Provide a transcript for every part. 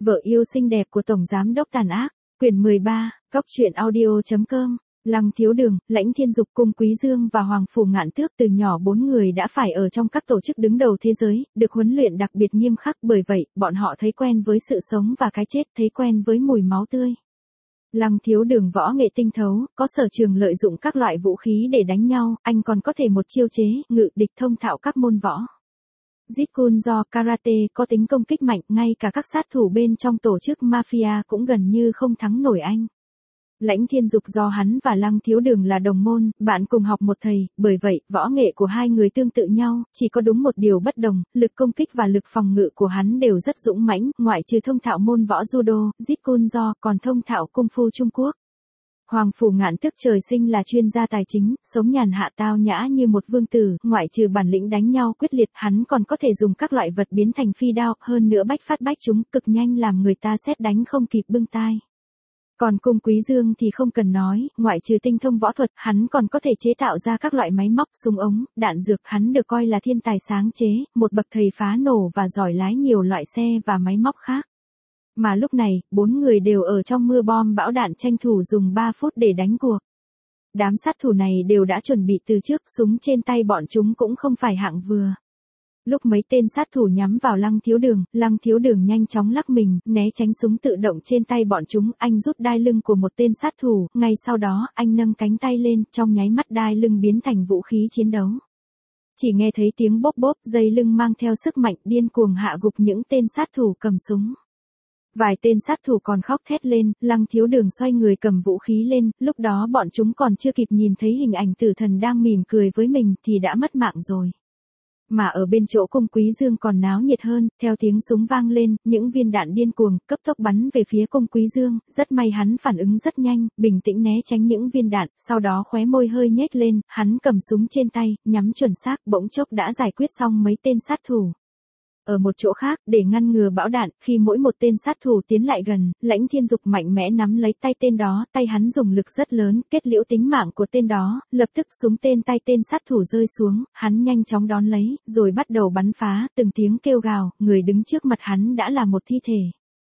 Vợ yêu xinh đẹp của Tổng Giám đốc tàn ác, quyển 13, Cóc truyện audio.com, Lăng Thiếu Đường, Lãnh Thiên Dục, Cung Quý Dương và Hoàng Phủ Ngạn Tước từ nhỏ 4 người đã phải ở trong các tổ chức đứng đầu thế giới, được huấn luyện đặc biệt nghiêm khắc, bởi vậy, bọn họ thấy quen với sự sống và cái chết, thấy quen với mùi máu tươi. Lăng Thiếu Đường võ nghệ tinh thấu, có sở trường lợi dụng các loại vũ khí để đánh nhau, anh còn có thể một chiêu chế, ngự địch thông thạo các môn võ. Jeet Kune Do karate có tính công kích mạnh, ngay cả các sát thủ bên trong tổ chức mafia cũng gần như không thắng nổi anh. Lãnh Thiên Dục do hắn và Lăng Thiếu Đường là đồng môn, bạn cùng học một thầy, bởi vậy, võ nghệ của hai người tương tự nhau, chỉ có đúng một điều bất đồng, lực công kích và lực phòng ngự của hắn đều rất dũng mãnh, ngoại trừ thông thạo môn võ judo, Jeet Kune Do, còn thông thạo cung phu Trung Quốc. Hoàng Phủ Ngạn Tước trời sinh là chuyên gia tài chính, sống nhàn hạ tao nhã như một vương tử, ngoại trừ bản lĩnh đánh nhau quyết liệt, hắn còn có thể dùng các loại vật biến thành phi đao, hơn nữa bách phát bách trúng, cực nhanh làm người ta sét đánh không kịp bưng tai. Còn Cung Quý Dương thì không cần nói, ngoại trừ tinh thông võ thuật, hắn còn có thể chế tạo ra các loại máy móc, súng ống, đạn dược, hắn được coi là thiên tài sáng chế, một bậc thầy phá nổ và giỏi lái nhiều loại xe và máy móc khác. Mà lúc này, 4 người đều ở trong mưa bom bão đạn tranh thủ dùng 3 phút để đánh cuộc. Đám sát thủ này đều đã chuẩn bị từ trước, súng trên tay bọn chúng cũng không phải hạng vừa. Lúc mấy tên sát thủ nhắm vào Lăng Thiếu Đường nhanh chóng lắc mình, né tránh súng tự động trên tay bọn chúng, anh rút đai lưng của một tên sát thủ, ngay sau đó, anh nâng cánh tay lên, trong nháy mắt đai lưng biến thành vũ khí chiến đấu. Chỉ nghe thấy tiếng bốp bốp, dây lưng mang theo sức mạnh điên cuồng hạ gục những tên sát thủ cầm súng. Vài tên sát thủ còn khóc thét lên, Lăng Thiếu Đường xoay người cầm vũ khí lên, lúc đó bọn chúng còn chưa kịp nhìn thấy hình ảnh tử thần đang mỉm cười với mình thì đã mất mạng rồi. Mà ở bên chỗ Cung Quý Dương còn náo nhiệt hơn, theo tiếng súng vang lên, những viên đạn điên cuồng, cấp tốc bắn về phía Cung Quý Dương, rất may hắn phản ứng rất nhanh, bình tĩnh né tránh những viên đạn, sau đó khóe môi hơi nhếch lên, hắn cầm súng trên tay, nhắm chuẩn xác, bỗng chốc đã giải quyết xong mấy tên sát thủ. Ở một chỗ khác, để ngăn ngừa bão đạn, khi mỗi một tên sát thủ tiến lại gần, Lãnh Thiên Dục mạnh mẽ nắm lấy tay tên đó, tay hắn dùng lực rất lớn, kết liễu tính mạng của tên đó, lập tức súng tên sát thủ rơi xuống, hắn nhanh chóng đón lấy, rồi bắt đầu bắn phá, từng tiếng kêu gào, người đứng trước mặt hắn đã là một thi thể.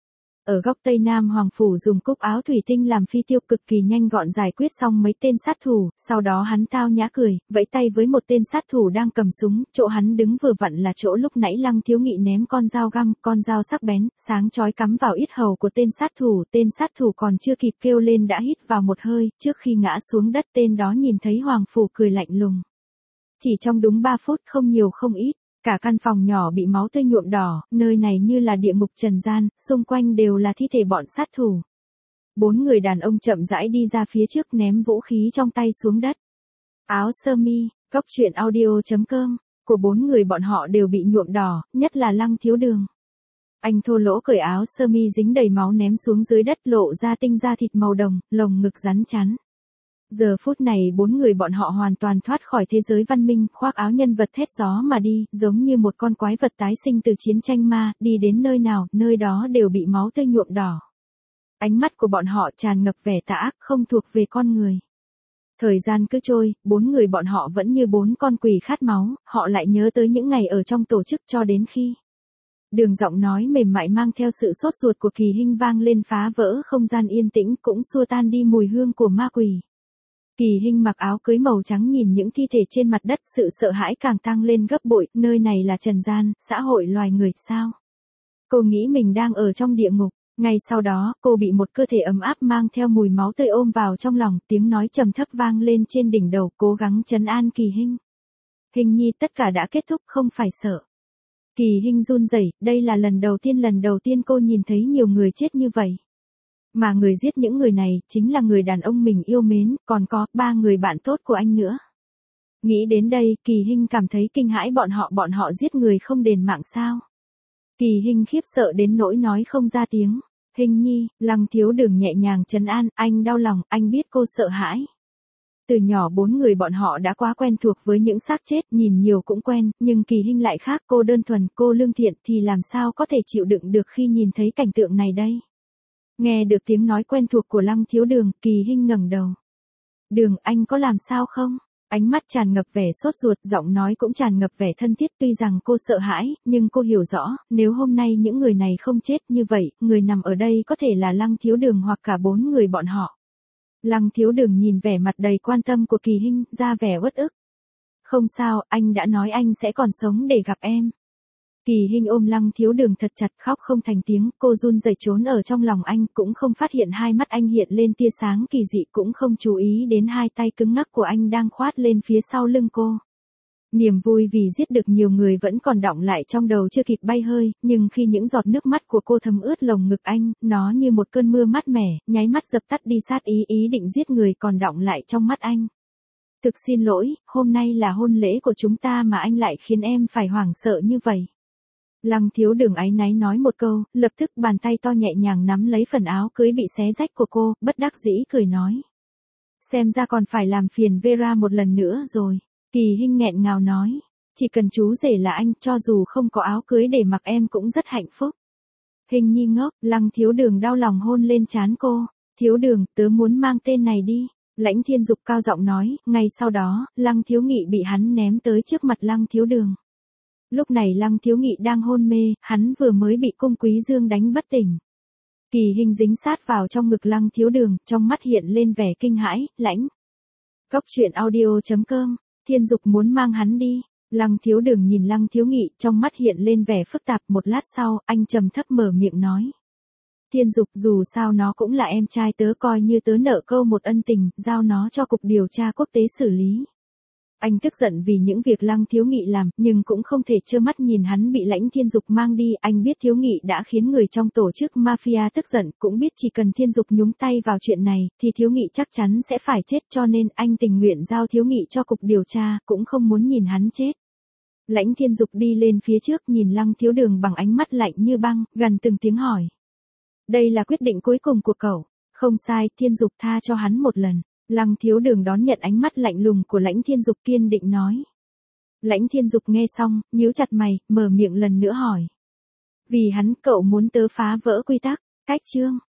Ở góc Tây Nam Hoàng Phủ dùng cúc áo thủy tinh làm phi tiêu cực kỳ nhanh gọn giải quyết xong mấy tên sát thủ, sau đó hắn tao nhã cười, vẫy tay với một tên sát thủ đang cầm súng, chỗ hắn đứng vừa vặn là chỗ lúc nãy Lăng Thiếu Nghị ném con dao găm, con dao sắc bén, sáng chói cắm vào yết hầu của tên sát thủ còn chưa kịp kêu lên đã hít vào một hơi, trước khi ngã xuống đất tên đó nhìn thấy Hoàng Phủ cười lạnh lùng. Chỉ trong đúng 3 phút không nhiều không ít. Cả căn phòng nhỏ bị máu tươi nhuộm đỏ, nơi này như là địa ngục trần gian, xung quanh đều là thi thể bọn sát thủ. 4 người đàn ông chậm rãi đi ra phía trước ném vũ khí trong tay xuống đất. Áo sơ mi, Cóc truyện audio.com, của 4 người bọn họ đều bị nhuộm đỏ, nhất là Lăng Thiếu Đường. Anh thô lỗ cởi áo sơ mi dính đầy máu ném xuống dưới đất lộ ra tinh da thịt màu đồng, lồng ngực rắn chắn. Giờ phút này 4 người bọn họ hoàn toàn thoát khỏi thế giới văn minh, khoác áo nhân vật thét gió mà đi, giống như một con quái vật tái sinh từ chiến tranh ma, đi đến nơi nào, nơi đó đều bị máu tươi nhuộm đỏ. Ánh mắt của bọn họ tràn ngập vẻ tà ác, không thuộc về con người. Thời gian cứ trôi, 4 người bọn họ vẫn như 4 con quỷ khát máu, họ lại nhớ tới những ngày ở trong tổ chức cho đến khi. Đường giọng nói mềm mại mang theo sự sốt ruột của Kỳ Hinh vang lên phá vỡ không gian yên tĩnh cũng xua tan đi mùi hương của ma quỷ. Kỳ Hinh mặc áo cưới màu trắng nhìn những thi thể trên mặt đất, sự sợ hãi càng tăng lên gấp bội, nơi này là trần gian, xã hội loài người sao? Cô nghĩ mình đang ở trong địa ngục, ngay sau đó, cô bị một cơ thể ấm áp mang theo mùi máu tươi ôm vào trong lòng, tiếng nói trầm thấp vang lên trên đỉnh đầu, cố gắng trấn an Kỳ Hinh. Hình nhi tất cả đã kết thúc, không phải sợ. Kỳ Hinh run rẩy, đây là lần đầu tiên cô nhìn thấy nhiều người chết như vậy. Mà người giết những người này, chính là người đàn ông mình yêu mến, còn có 3 người bạn tốt của anh nữa. Nghĩ đến đây, Kỳ Hinh cảm thấy kinh hãi, bọn họ giết người không đền mạng sao. Kỳ Hinh khiếp sợ đến nỗi nói không ra tiếng. Hinh nhi, Lăng Thiếu Đường nhẹ nhàng trấn an, anh đau lòng, anh biết cô sợ hãi. Từ nhỏ 4 người bọn họ đã quá quen thuộc với những xác chết, nhìn nhiều cũng quen, nhưng Kỳ Hinh lại khác, cô đơn thuần, cô lương thiện thì làm sao có thể chịu đựng được khi nhìn thấy cảnh tượng này đây. Nghe được tiếng nói quen thuộc của Lăng Thiếu Đường, Kỳ Hinh ngẩng đầu. Đường, anh có làm sao không? Ánh mắt tràn ngập vẻ sốt ruột, giọng nói cũng tràn ngập vẻ thân thiết, tuy rằng cô sợ hãi, nhưng cô hiểu rõ, nếu hôm nay những người này không chết như vậy, người nằm ở đây có thể là Lăng Thiếu Đường hoặc cả 4 người bọn họ. Lăng Thiếu Đường nhìn vẻ mặt đầy quan tâm của Kỳ Hinh, ra vẻ uất ức. Không sao, anh đã nói anh sẽ còn sống để gặp em. Kỳ Hinh ôm Lăng Thiếu Đường thật chặt, khóc không thành tiếng, cô run rẩy trốn ở trong lòng anh, cũng không phát hiện hai mắt anh hiện lên tia sáng kỳ dị, cũng không chú ý đến hai tay cứng ngắc của anh đang khoát lên phía sau lưng cô. Niềm vui vì giết được nhiều người vẫn còn đọng lại trong đầu chưa kịp bay hơi, nhưng khi những giọt nước mắt của cô thấm ướt lồng ngực anh, nó như một cơn mưa mát mẻ, nháy mắt dập tắt đi sát ý định giết người còn đọng lại trong mắt anh. Thực xin lỗi, hôm nay là hôn lễ của chúng ta mà anh lại khiến em phải hoảng sợ như vậy. Lăng Thiếu Đường áy náy nói một câu, lập tức bàn tay to nhẹ nhàng nắm lấy phần áo cưới bị xé rách của cô, bất đắc dĩ cười nói. Xem ra còn phải làm phiền Vera một lần nữa rồi. Kỳ Hinh nghẹn ngào nói. Chỉ cần chú rể là anh, cho dù không có áo cưới để mặc em cũng rất hạnh phúc. Hình nhi ngốc, Lăng Thiếu Đường đau lòng hôn lên trán cô. Thiếu Đường, tớ muốn mang tên này đi. Lãnh Thiên Dục cao giọng nói, ngay sau đó, Lăng Thiếu Nghị bị hắn ném tới trước mặt Lăng Thiếu Đường. Lúc này Lăng Thiếu Nghị đang hôn mê, hắn vừa mới bị Cung Quý Dương đánh bất tỉnh. Kỳ Hinh dính sát vào trong ngực Lăng Thiếu Đường, trong mắt hiện lên vẻ kinh hãi, lãnh. Cốc truyện audio.com, Thiên Dục muốn mang hắn đi. Lăng Thiếu Đường nhìn Lăng Thiếu Nghị, trong mắt hiện lên vẻ phức tạp, một lát sau, anh trầm thấp mở miệng nói. Thiên Dục, dù sao nó cũng là em trai tớ, coi như tớ nợ câu một ân tình, giao nó cho cục điều tra quốc tế xử lý. Anh tức giận vì những việc Lăng Thiếu Nghị làm, nhưng cũng không thể trơ mắt nhìn hắn bị Lãnh Thiên Dục mang đi. Anh biết Thiếu Nghị đã khiến người trong tổ chức mafia tức giận, cũng biết chỉ cần Thiên Dục nhúng tay vào chuyện này, thì Thiếu Nghị chắc chắn sẽ phải chết, cho nên anh tình nguyện giao Thiếu Nghị cho cục điều tra, cũng không muốn nhìn hắn chết. Lãnh Thiên Dục đi lên phía trước, nhìn Lăng Thiếu Đường bằng ánh mắt lạnh như băng, gần từng tiếng hỏi. Đây là quyết định cuối cùng của cậu. Không sai, Thiên Dục tha cho hắn một lần. Lăng Thiếu Đường đón nhận ánh mắt lạnh lùng của Lãnh Thiên Dục, kiên định nói. Lãnh Thiên Dục nghe xong, nhíu chặt mày, mở miệng lần nữa hỏi. Vì hắn, cậu muốn tớ phá vỡ quy tắc, cách chương.